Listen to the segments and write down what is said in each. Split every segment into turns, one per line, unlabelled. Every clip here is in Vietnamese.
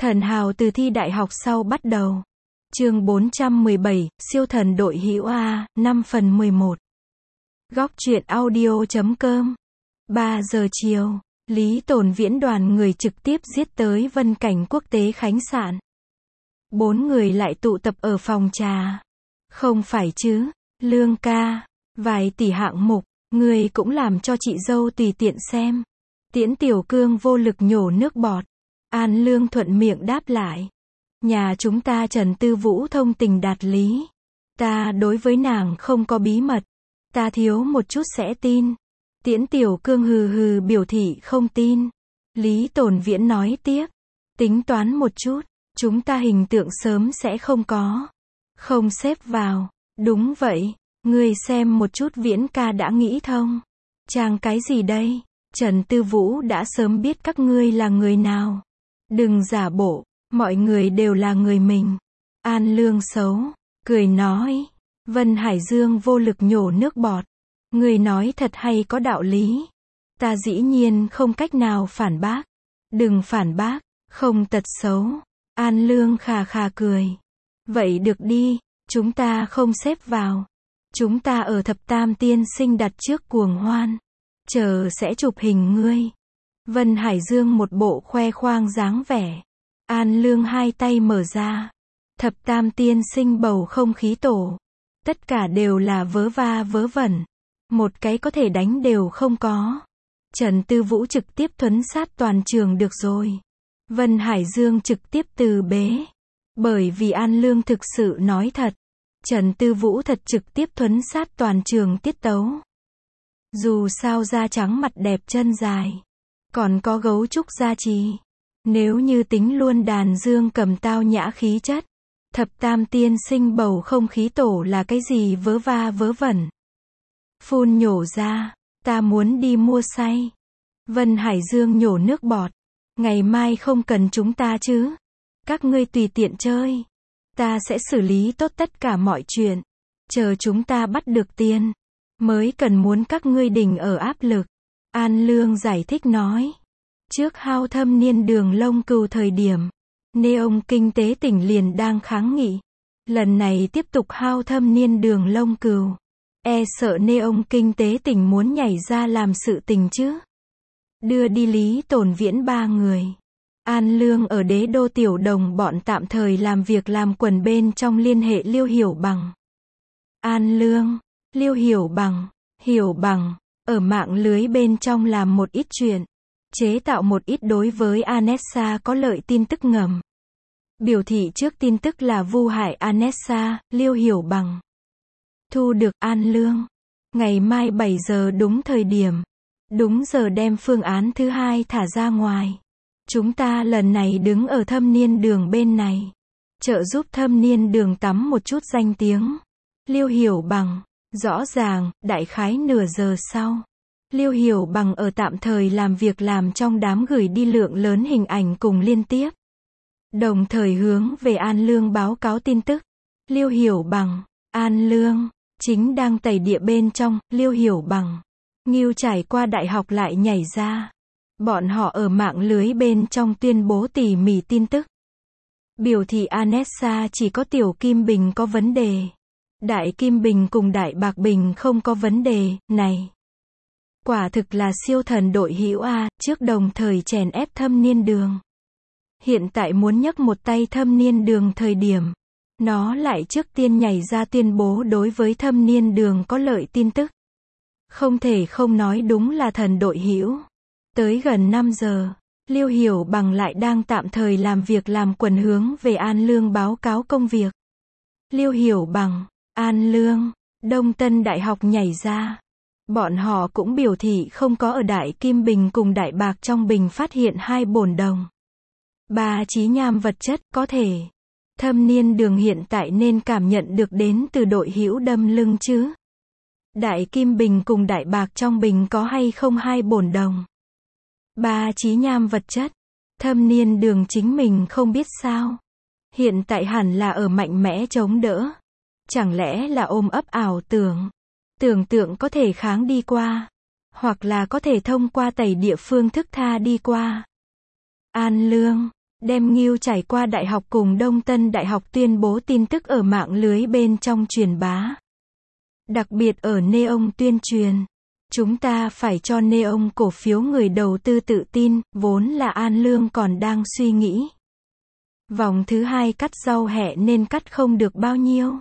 Thần hào từ thi đại học sau bắt đầu. Chương 417, siêu thần đội hữu A, 5 phần 11. Góc truyện audio.com. 3 giờ chiều, Lý Tồn Viễn đoàn người trực tiếp giết tới Vân Cảnh Quốc tế khách sạn. 4 người lại tụ tập ở phòng trà. Không phải chứ, Lương ca, vài tỷ hạng mục, người cũng làm cho chị dâu tùy tiện xem. Tiễn Tiểu Cương vô lực nhổ nước bọt. An Lương thuận miệng đáp lại. Nhà chúng ta Trần Tư Vũ thông tình đạt lý. Ta đối với nàng không có bí mật. Ta thiếu một chút sẽ tin. Tiễn Tiểu Cương hừ hừ biểu thị không tin. Lý Tồn Viễn nói tiếp. Tính toán một chút, chúng ta hình tượng sớm sẽ không có. Không xếp vào. Đúng vậy, ngươi xem một chút Viễn ca đã nghĩ thông. Trang cái gì đây? Trần Tư Vũ đã sớm biết các ngươi là người nào. Đừng giả bộ, mọi người đều là người mình. An Lương xấu, cười nói. Vân Hải Dương vô lực nhổ nước bọt. Người nói thật hay có đạo lý. Ta dĩ nhiên không cách nào phản bác. Đừng phản bác, không tật xấu. An Lương khà khà cười. Vậy được đi, chúng ta không xếp vào. Chúng ta ở Thập Tam Tiên Sinh đặt trước cuồng hoan. Chờ sẽ chụp hình ngươi. Vân Hải Dương một bộ khoe khoang dáng vẻ. An Lương hai tay mở ra. Thập Tam Tiên Sinh bầu không khí tổ. Tất cả đều là vớ va vớ vẩn. Một cái có thể đánh đều không có. Trần Tư Vũ trực tiếp thuấn sát toàn trường được rồi. Vân Hải Dương trực tiếp từ bế. Bởi vì An Lương thực sự nói thật. Trần Tư Vũ thật trực tiếp thuấn sát toàn trường tiết tấu. Dù sao da trắng mặt đẹp chân dài. Còn có gấu trúc gia trì. Nếu như tính luôn đàn dương cầm tao nhã khí chất. Thập Tam Tiên Sinh bầu không khí tổ là cái gì vớ va vớ vẩn. Phun nhổ ra. Ta muốn đi mua say. Vân Hải Dương nhổ nước bọt. Ngày mai không cần chúng ta chứ. Các ngươi tùy tiện chơi. Ta sẽ xử lý tốt tất cả mọi chuyện. Chờ chúng ta bắt được tiền. Mới cần muốn các ngươi đỉnh ở áp lực. An Lương giải thích nói. Trước hao thâm niên đường lông cừu thời điểm. Neon kinh tế tỉnh liền đang kháng nghị. Lần này tiếp tục hao thâm niên đường lông cừu. E sợ Neon kinh tế tỉnh muốn nhảy ra làm sự tình chứ. Đưa đi Lý Tồn Viễn 3 người. An Lương ở Đế Đô tiểu đồng bọn tạm thời làm việc làm quần bên trong liên hệ Liêu Hiểu Bằng. An Lương, Liêu Hiểu Bằng, ở mạng lưới bên trong làm một ít chuyện. Chế tạo một ít đối với Anessa có lợi tin tức ngầm. Biểu thị trước tin tức là vu hại Anessa, Liêu Hiểu Bằng. Thu được An Lương. Ngày mai 7 giờ đúng thời điểm. Đúng giờ đem phương án thứ 2 thả ra ngoài. Chúng ta lần này đứng ở thâm niên đường bên này. Trợ giúp thâm niên đường tắm một chút danh tiếng. Liêu Hiểu Bằng. Rõ ràng, đại khái nửa giờ sau. Liêu Hiểu Bằng ở tạm thời làm việc làm trong đám gửi đi lượng lớn hình ảnh cùng liên tiếp. Đồng thời hướng về An Lương báo cáo tin tức. Liêu Hiểu Bằng, An Lương, chính đang tẩy địa bên trong, Liêu Hiểu Bằng. Ngưu trải qua đại học lại nhảy ra. Bọn họ ở mạng lưới bên trong tuyên bố tỉ mỉ tin tức. Biểu thị Anessa chỉ có Tiểu Kim Bình có vấn đề. Đại Kim Bình cùng Đại Bạc Bình không có vấn đề, này. Quả thực là siêu thần đội hữu A, trước đồng thời chèn ép thâm niên đường. Hiện tại muốn nhấc một tay thâm niên đường thời điểm. Nó lại trước tiên nhảy ra tuyên bố đối với thâm niên đường có lợi tin tức. Không thể không nói đúng là thần đội hữu. Tới gần 5 giờ, Liêu Hiểu Bằng lại đang tạm thời làm việc làm quần hướng về An Lương báo cáo công việc. Liêu Hiểu Bằng, An Lương, Đông Tân Đại học nhảy ra. Bọn họ cũng biểu thị không có ở Đại Kim Bình cùng Đại Bạc trong bình phát hiện 2 bổn đồng. 3 trí nham vật chất, có thể. Thâm niên đường hiện tại nên cảm nhận được đến từ đội hữu đâm lưng chứ. Đại Kim Bình cùng Đại Bạc trong bình có hay không 2 bổn đồng. 3 trí nham vật chất. Thâm niên đường chính mình không biết sao. Hiện tại hẳn là ở mạnh mẽ chống đỡ. Chẳng lẽ là ôm ấp ảo tưởng. Tưởng tượng có thể kháng đi qua. Hoặc là có thể thông qua tẩy địa phương thức tha đi qua. An Lương, đem Ngưu trải qua đại học cùng Đông Tân Đại học tuyên bố tin tức ở mạng lưới bên trong truyền bá. Đặc biệt ở Neon tuyên truyền. Chúng ta phải cho Neon cổ phiếu người đầu tư tự tin, vốn là An Lương còn đang suy nghĩ. Vòng thứ 2 cắt rau hẹ nên cắt không được bao nhiêu.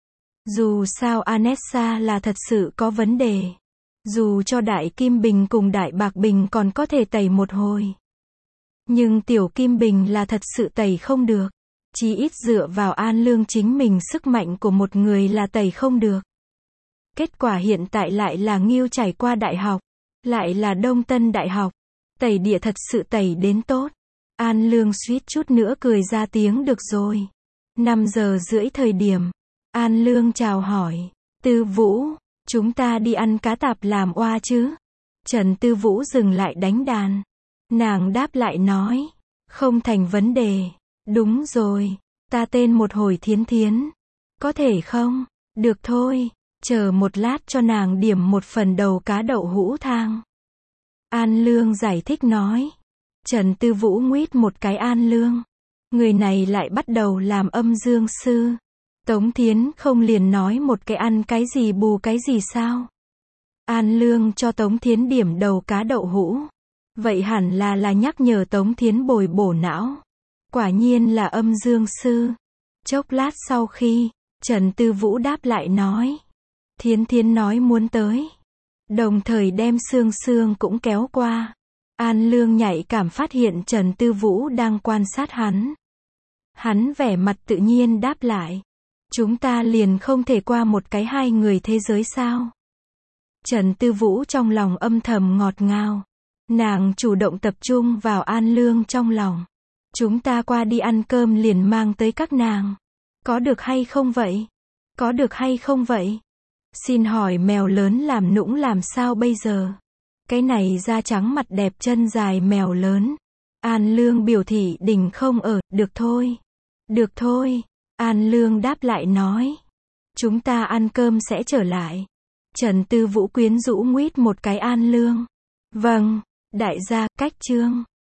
Dù sao Anessa là thật sự có vấn đề. Dù cho Đại Kim Bình cùng Đại Bạc Bình còn có thể tẩy một hồi. Nhưng Tiểu Kim Bình là thật sự tẩy không được. Chí ít dựa vào An Lương chính mình sức mạnh của một người là tẩy không được. Kết quả hiện tại lại là Ngưu trải qua đại học. Lại là Đông Tân Đại học. Tẩy địa thật sự tẩy đến tốt. An Lương suýt chút nữa cười ra tiếng được rồi. 5 giờ rưỡi thời điểm. An Lương chào hỏi. Tư Vũ, chúng ta đi ăn cá tạp làm oa chứ? Trần Tư Vũ dừng lại đánh đàn. Nàng đáp lại nói. Không thành vấn đề. Đúng rồi. Ta tên một hồi Thiến Thiến. Có thể không? Được thôi. Chờ một lát cho nàng điểm một phần đầu cá đậu hũ thang. An Lương giải thích nói. Trần Tư Vũ nguyết một cái An Lương. Người này lại bắt đầu làm âm dương sư. Tống Thiến không liền nói một cái ăn cái gì bù cái gì sao? An Lương cho Tống Thiến điểm đầu cá đậu hũ. Vậy hẳn là nhắc nhở Tống Thiến bồi bổ não. Quả nhiên là âm dương sư. Chốc lát sau khi, Trần Tư Vũ đáp lại nói. Thiến Thiến nói muốn tới. Đồng thời đem Sương Sương cũng kéo qua. An Lương nhạy cảm phát hiện Trần Tư Vũ đang quan sát hắn. Hắn vẻ mặt tự nhiên đáp lại. Chúng ta liền không thể qua một cái hai người thế giới sao? Trần Tư Vũ trong lòng âm thầm ngọt ngào. Nàng chủ động tập trung vào An Lương trong lòng. Chúng ta qua đi ăn cơm liền mang tới các nàng. Có được hay không vậy? Có được hay không vậy? Xin hỏi mèo lớn làm nũng làm sao bây giờ? Cái này da trắng mặt đẹp chân dài mèo lớn. An Lương biểu thị đỉnh không ở, được thôi. Được thôi. An Lương đáp lại nói. Chúng ta ăn cơm sẽ trở lại. Trần Tư Vũ quyến rũ nguyết một cái An Lương. Vâng, đại gia, cách chương.